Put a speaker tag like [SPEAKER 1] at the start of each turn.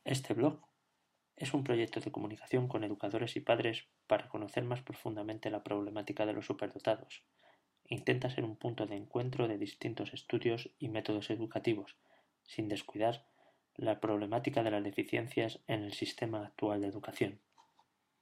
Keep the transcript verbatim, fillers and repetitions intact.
[SPEAKER 1] Este blog es un proyecto de comunicación con educadores y padres para conocer más profundamente la problemática de los superdotados. Intenta ser un punto de encuentro de distintos estudios y métodos educativos, sin descuidar la problemática de las deficiencias en el sistema actual de educación.